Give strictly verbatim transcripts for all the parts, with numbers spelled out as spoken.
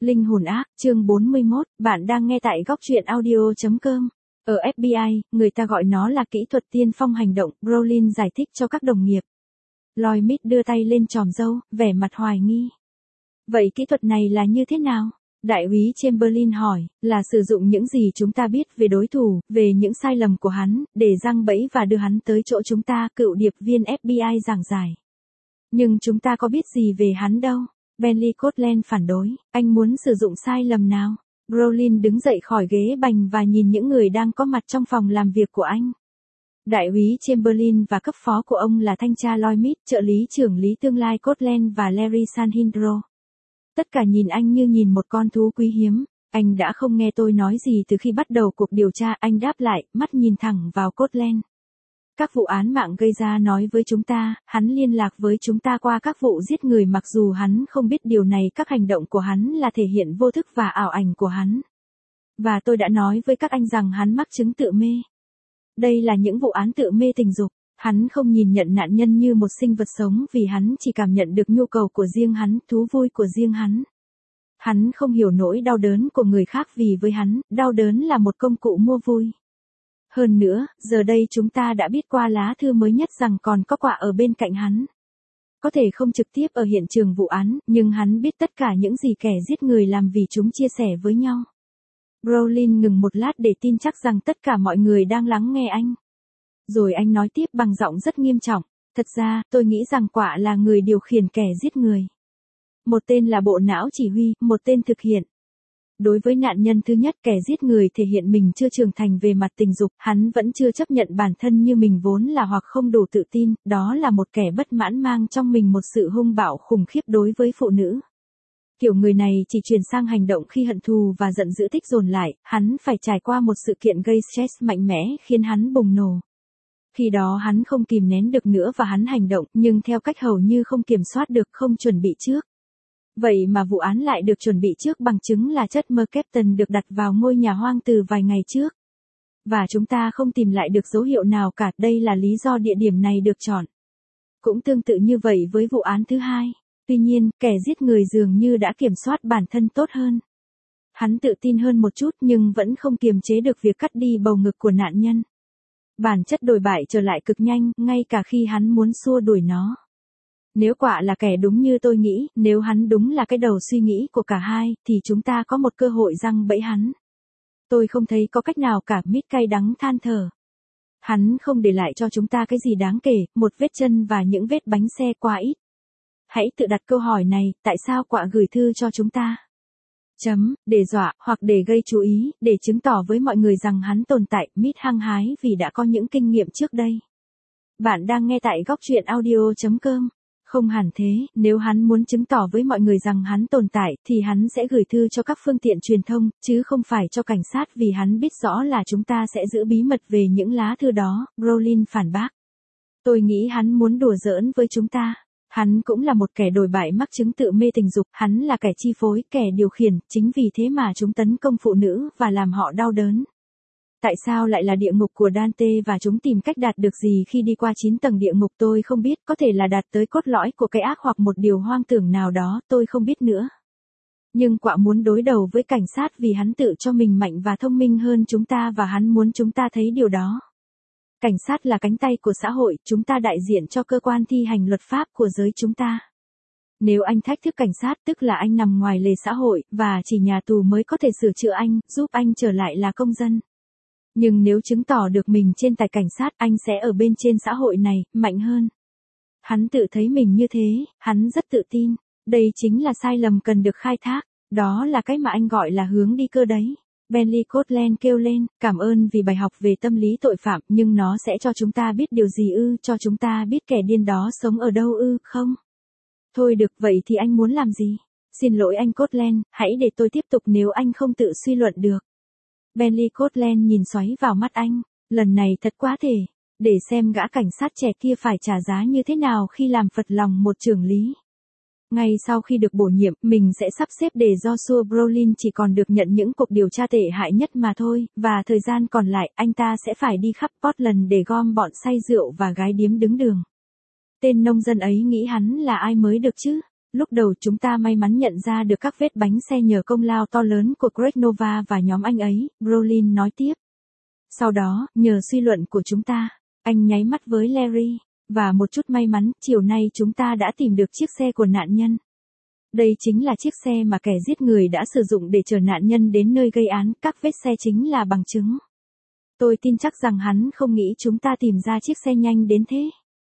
Linh hồn ác, chương bốn mươi mốt, bạn đang nghe tại góc truyện audio chấm com. Ở ép bê i, người ta gọi nó là kỹ thuật tiên phong hành động, Brolin giải thích cho các đồng nghiệp. Lloyd Mid đưa tay lên chòm râu, vẻ mặt hoài nghi. Vậy kỹ thuật này là như thế nào? Đại úy Chamberlain hỏi, là sử dụng những gì chúng ta biết về đối thủ, về những sai lầm của hắn, để giăng bẫy và đưa hắn tới chỗ chúng ta, cựu điệp viên ép bê i giảng giải. Nhưng chúng ta có biết gì về hắn đâu? Bentley Copeland phản đối, anh muốn sử dụng sai lầm nào? Brolin đứng dậy khỏi ghế bành và nhìn những người đang có mặt trong phòng làm việc của anh. Đại úy Chamberlain và cấp phó của ông là thanh tra Lloyd Mid, trợ lý trưởng lý tương lai Copeland và Larry Sanhindro. Tất cả nhìn anh như nhìn một con thú quý hiếm. Anh đã không nghe tôi nói gì từ khi bắt đầu cuộc điều tra, anh đáp lại, mắt nhìn thẳng vào Copeland. Các vụ án mạng gây ra nói với chúng ta, hắn liên lạc với chúng ta qua các vụ giết người mặc dù hắn không biết điều này, các hành động của hắn là thể hiện vô thức và ảo ảnh của hắn. Và tôi đã nói với các anh rằng hắn mắc chứng tự mê. Đây là những vụ án tự mê tình dục. Hắn không nhìn nhận nạn nhân như một sinh vật sống vì hắn chỉ cảm nhận được nhu cầu của riêng hắn, thú vui của riêng hắn. Hắn không hiểu nỗi đau đớn của người khác vì với hắn, đau đớn là một công cụ mua vui. Hơn nữa, giờ đây chúng ta đã biết qua lá thư mới nhất rằng còn có quả ở bên cạnh hắn. Có thể không trực tiếp ở hiện trường vụ án, nhưng hắn biết tất cả những gì kẻ giết người làm vì chúng chia sẻ với nhau. Brolin ngừng một lát để tin chắc rằng tất cả mọi người đang lắng nghe anh. Rồi anh nói tiếp bằng giọng rất nghiêm trọng, thật ra, tôi nghĩ rằng quả là người điều khiển kẻ giết người. Một tên là bộ não chỉ huy, một tên thực hiện. Đối với nạn nhân thứ nhất, kẻ giết người thể hiện mình chưa trưởng thành về mặt tình dục, hắn vẫn chưa chấp nhận bản thân như mình vốn là hoặc không đủ tự tin, đó là một kẻ bất mãn mang trong mình một sự hung bạo khủng khiếp đối với phụ nữ. Kiểu người này chỉ chuyển sang hành động khi hận thù và giận dữ tích dồn lại, hắn phải trải qua một sự kiện gây stress mạnh mẽ khiến hắn bùng nổ. Khi đó hắn không kìm nén được nữa và hắn hành động, nhưng theo cách hầu như không kiểm soát được, không chuẩn bị trước. Vậy mà vụ án lại được chuẩn bị trước bằng chứng là chất mercaptan được đặt vào ngôi nhà hoang từ vài ngày trước. Và chúng ta không tìm lại được dấu hiệu nào cả, đây là lý do địa điểm này được chọn. Cũng tương tự như vậy với vụ án thứ hai. Tuy nhiên, kẻ giết người dường như đã kiểm soát bản thân tốt hơn. Hắn tự tin hơn một chút nhưng vẫn không kiềm chế được việc cắt đi bầu ngực của nạn nhân. Bản chất đồi bại trở lại cực nhanh, ngay cả khi hắn muốn xua đuổi nó. Nếu quả là kẻ đúng như tôi nghĩ, nếu hắn đúng là cái đầu suy nghĩ của cả hai, thì chúng ta có một cơ hội giăng bẫy hắn. Tôi không thấy có cách nào cả, Mid cay đắng than thở. Hắn không để lại cho chúng ta cái gì đáng kể, một vết chân và những vết bánh xe quá ít. Hãy tự đặt câu hỏi này, tại sao quả gửi thư cho chúng ta? Chấm, để dọa, hoặc để gây chú ý, để chứng tỏ với mọi người rằng hắn tồn tại, Mid hăng hái vì đã có những kinh nghiệm trước đây. Bạn đang nghe tại góc truyện audio chấm com. Không hẳn thế, nếu hắn muốn chứng tỏ với mọi người rằng hắn tồn tại, thì hắn sẽ gửi thư cho các phương tiện truyền thông, chứ không phải cho cảnh sát vì hắn biết rõ là chúng ta sẽ giữ bí mật về những lá thư đó, Brolin phản bác. Tôi nghĩ hắn muốn đùa giỡn với chúng ta. Hắn cũng là một kẻ đồi bại mắc chứng tự mê tình dục, hắn là kẻ chi phối, kẻ điều khiển, chính vì thế mà chúng tấn công phụ nữ và làm họ đau đớn. Tại sao lại là địa ngục của Dante và chúng tìm cách đạt được gì khi đi qua chín tầng địa ngục tôi không biết, có thể là đạt tới cốt lõi của cái ác hoặc một điều hoang tưởng nào đó, tôi không biết nữa. Nhưng quả muốn đối đầu với cảnh sát vì hắn tự cho mình mạnh và thông minh hơn chúng ta và hắn muốn chúng ta thấy điều đó. Cảnh sát là cánh tay của xã hội, chúng ta đại diện cho cơ quan thi hành luật pháp của giới chúng ta. Nếu anh thách thức cảnh sát tức là anh nằm ngoài lề xã hội, và chỉ nhà tù mới có thể sửa chữa anh, giúp anh trở lại là công dân. Nhưng nếu chứng tỏ được mình trên tài cảnh sát, anh sẽ ở bên trên xã hội này, mạnh hơn. Hắn tự thấy mình như thế, hắn rất tự tin. Đây chính là sai lầm cần được khai thác. Đó là cái mà anh gọi là hướng đi cơ đấy. Bentley Copeland kêu lên, cảm ơn vì bài học về tâm lý tội phạm, nhưng nó sẽ cho chúng ta biết điều gì ư, cho chúng ta biết kẻ điên đó sống ở đâu ư, không? Thôi được, vậy thì anh muốn làm gì? Xin lỗi anh Copeland, hãy để tôi tiếp tục nếu anh không tự suy luận được. Bentley Copeland nhìn xoáy vào mắt anh, lần này thật quá thể, để xem gã cảnh sát trẻ kia phải trả giá như thế nào khi làm phật lòng một trưởng lý. Ngay sau khi được bổ nhiệm, mình sẽ sắp xếp để Joshua Brolin chỉ còn được nhận những cuộc điều tra tệ hại nhất mà thôi, và thời gian còn lại, anh ta sẽ phải đi khắp Portland để gom bọn say rượu và gái điếm đứng đường. Tên nông dân ấy nghĩ hắn là ai mới được chứ? Lúc đầu chúng ta may mắn nhận ra được các vết bánh xe nhờ công lao to lớn của Greg Nova và nhóm anh ấy, Brolin nói tiếp. Sau đó, nhờ suy luận của chúng ta, anh nháy mắt với Larry, và một chút may mắn, chiều nay chúng ta đã tìm được chiếc xe của nạn nhân. Đây chính là chiếc xe mà kẻ giết người đã sử dụng để chở nạn nhân đến nơi gây án, các vết xe chính là bằng chứng. Tôi tin chắc rằng hắn không nghĩ chúng ta tìm ra chiếc xe nhanh đến thế.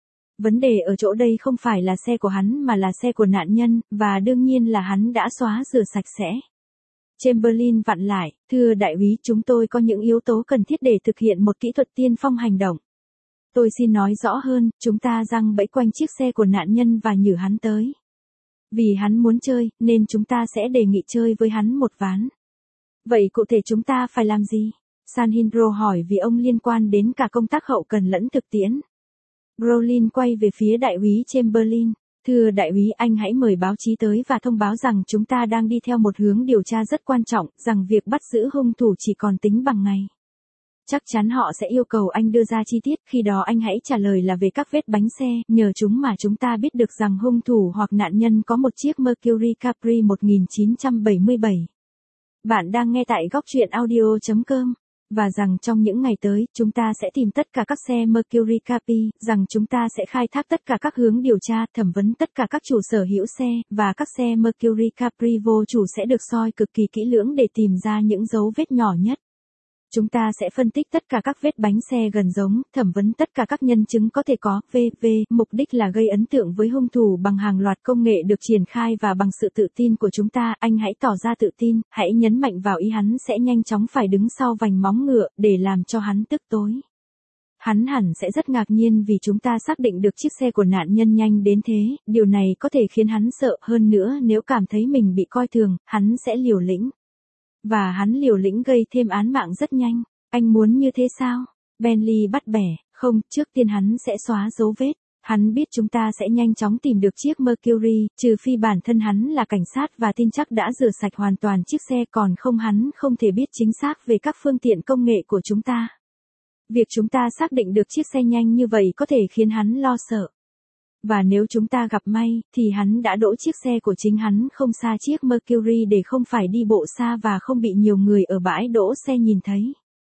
Vấn đề ở chỗ đây không phải là xe của hắn mà là xe của nạn nhân, và đương nhiên là hắn đã xóa rửa sạch sẽ. Chamberlain vặn lại, thưa đại úy, chúng tôi có những yếu tố cần thiết để thực hiện một kỹ thuật tiên phong hành động. Tôi xin nói rõ hơn, chúng ta giăng bẫy quanh chiếc xe của nạn nhân và nhử hắn tới. Vì hắn muốn chơi, nên chúng ta sẽ đề nghị chơi với hắn một ván. Vậy cụ thể chúng ta phải làm gì? Sanhindro hỏi vì ông liên quan đến cả công tác hậu cần lẫn thực tiễn. Brolin quay về phía đại úy Chamberlain. Thưa đại úy, anh hãy mời báo chí tới và thông báo rằng chúng ta đang đi theo một hướng điều tra rất quan trọng, rằng việc bắt giữ hung thủ chỉ còn tính bằng ngày. Chắc chắn họ sẽ yêu cầu anh đưa ra chi tiết, khi đó anh hãy trả lời là về các vết bánh xe, nhờ chúng mà chúng ta biết được rằng hung thủ hoặc nạn nhân có một chiếc Mercury Capri một nghìn chín trăm bảy mươi bảy. Bạn đang nghe tại góc truyện audio chấm com. Và rằng trong những ngày tới, chúng ta sẽ tìm tất cả các xe Mercury Capri, rằng chúng ta sẽ khai thác tất cả các hướng điều tra, thẩm vấn tất cả các chủ sở hữu xe, và các xe Mercury Capri vô chủ sẽ được soi cực kỳ kỹ lưỡng để tìm ra những dấu vết nhỏ nhất. Chúng ta sẽ phân tích tất cả các vết bánh xe gần giống, thẩm vấn tất cả các nhân chứng có thể có, vân vân Mục đích là gây ấn tượng với hung thủ bằng hàng loạt công nghệ được triển khai và bằng sự tự tin của chúng ta. Anh hãy tỏ ra tự tin, hãy nhấn mạnh vào ý hắn sẽ nhanh chóng phải đứng sau vành móng ngựa, để làm cho hắn tức tối. Hắn hẳn sẽ rất ngạc nhiên vì chúng ta xác định được chiếc xe của nạn nhân nhanh đến thế, điều này có thể khiến hắn sợ hơn nữa nếu cảm thấy mình bị coi thường, hắn sẽ liều lĩnh. Và hắn liều lĩnh gây thêm án mạng rất nhanh. Anh muốn như thế sao? Bentley bắt bẻ, không, trước tiên hắn sẽ xóa dấu vết. Hắn biết chúng ta sẽ nhanh chóng tìm được chiếc Mercury, trừ phi bản thân hắn là cảnh sát và tin chắc đã rửa sạch hoàn toàn chiếc xe, còn không hắn không thể biết chính xác về các phương tiện công nghệ của chúng ta. Việc chúng ta xác định được chiếc xe nhanh như vậy có thể khiến hắn lo sợ. Và nếu chúng ta gặp may, thì hắn đã đỗ chiếc xe của chính hắn không xa chiếc Mercury để không phải đi bộ xa và không bị nhiều người ở bãi đỗ xe nhìn thấy.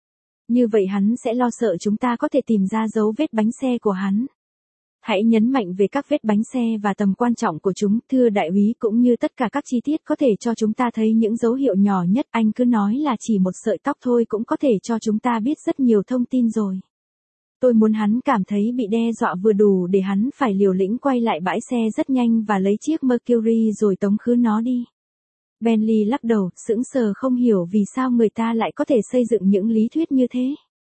Như vậy hắn sẽ lo sợ chúng ta có thể tìm ra dấu vết bánh xe của hắn. Hãy nhấn mạnh về các vết bánh xe và tầm quan trọng của chúng, thưa đại úy, cũng như tất cả các chi tiết có thể cho chúng ta thấy những dấu hiệu nhỏ nhất. Anh cứ nói là chỉ một sợi tóc thôi cũng có thể cho chúng ta biết rất nhiều thông tin rồi. Tôi muốn hắn cảm thấy bị đe dọa vừa đủ để hắn phải liều lĩnh quay lại bãi xe rất nhanh và lấy chiếc Mercury rồi tống khứ nó đi. Bentley lắc đầu, sững sờ không hiểu vì sao người ta lại có thể xây dựng những lý thuyết như thế.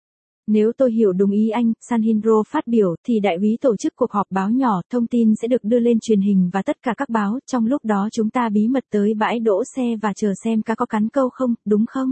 Nếu tôi hiểu đúng ý anh, Sanhindro phát biểu, thì đại úy tổ chức cuộc họp báo nhỏ, thông tin sẽ được đưa lên truyền hình và tất cả các báo, trong lúc đó chúng ta bí mật tới bãi đỗ xe và chờ xem cá có cắn câu không, đúng không?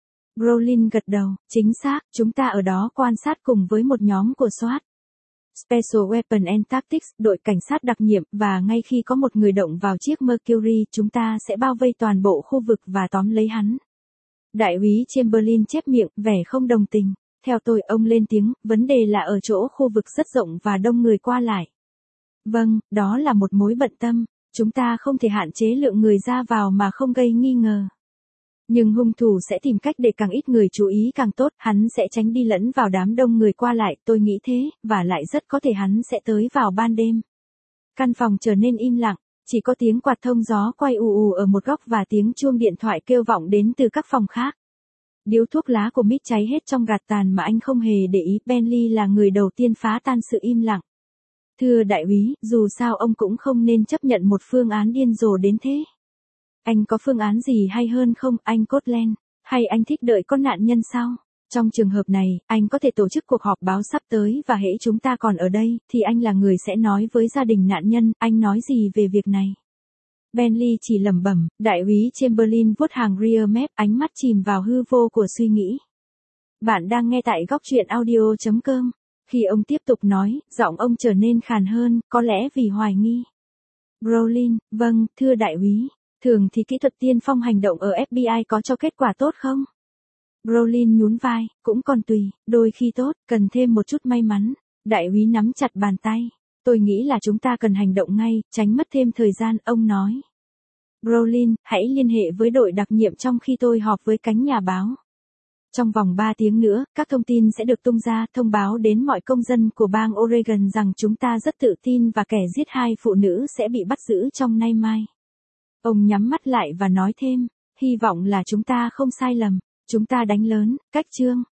Brolin gật đầu, chính xác, chúng ta ở đó quan sát cùng với một nhóm của SWAT. Special Weapon and Tactics, đội cảnh sát đặc nhiệm, và ngay khi có một người động vào chiếc Mercury, chúng ta sẽ bao vây toàn bộ khu vực và tóm lấy hắn. Đại úy Chamberlain chép miệng, vẻ không đồng tình. Theo tôi, ông lên tiếng, vấn đề là ở chỗ khu vực rất rộng và đông người qua lại. Vâng, đó là một mối bận tâm, chúng ta không thể hạn chế lượng người ra vào mà không gây nghi ngờ. Nhưng hung thủ sẽ tìm cách để càng ít người chú ý càng tốt, hắn sẽ tránh đi lẫn vào đám đông người qua lại, tôi nghĩ thế, và lại rất có thể hắn sẽ tới vào ban đêm. Căn phòng trở nên im lặng, chỉ có tiếng quạt thông gió quay ù ù ở một góc và tiếng chuông điện thoại kêu vọng đến từ các phòng khác. Điếu thuốc lá của Mít cháy hết trong gạt tàn mà anh không hề để ý. Bentley là người đầu tiên phá tan sự im lặng. Thưa đại úy, dù sao ông cũng không nên chấp nhận một phương án điên rồ đến thế. Anh có phương án gì hay hơn không, anh Cortland? Hay anh thích đợi con nạn nhân sao? Trong trường hợp này, anh có thể tổ chức cuộc họp báo sắp tới và hễ chúng ta còn ở đây, thì anh là người sẽ nói với gia đình nạn nhân, anh nói gì về việc này? Bentley chỉ lẩm bẩm, đại úy Chamberlain vuốt hàng rear map, ánh mắt chìm vào hư vô của suy nghĩ. Bạn đang nghe tại góc truyện audio chấm com. Khi ông tiếp tục nói, giọng ông trở nên khàn hơn, có lẽ vì hoài nghi. Brolin, vâng, thưa đại úy. Thường thì kỹ thuật tiên phong hành động ở ép bê i có cho kết quả tốt không? Brolin nhún vai, cũng còn tùy, đôi khi tốt, cần thêm một chút may mắn. Đại úy nắm chặt bàn tay. Tôi nghĩ là chúng ta cần hành động ngay, tránh mất thêm thời gian, ông nói. Brolin, hãy liên hệ với đội đặc nhiệm trong khi tôi họp với cánh nhà báo. Trong vòng ba tiếng nữa, các thông tin sẽ được tung ra, thông báo đến mọi công dân của bang Oregon rằng chúng ta rất tự tin và kẻ giết hai phụ nữ sẽ bị bắt giữ trong nay mai. Ông nhắm mắt lại và nói thêm, hy vọng là chúng ta không sai lầm, chúng ta đánh lớn, cách chương.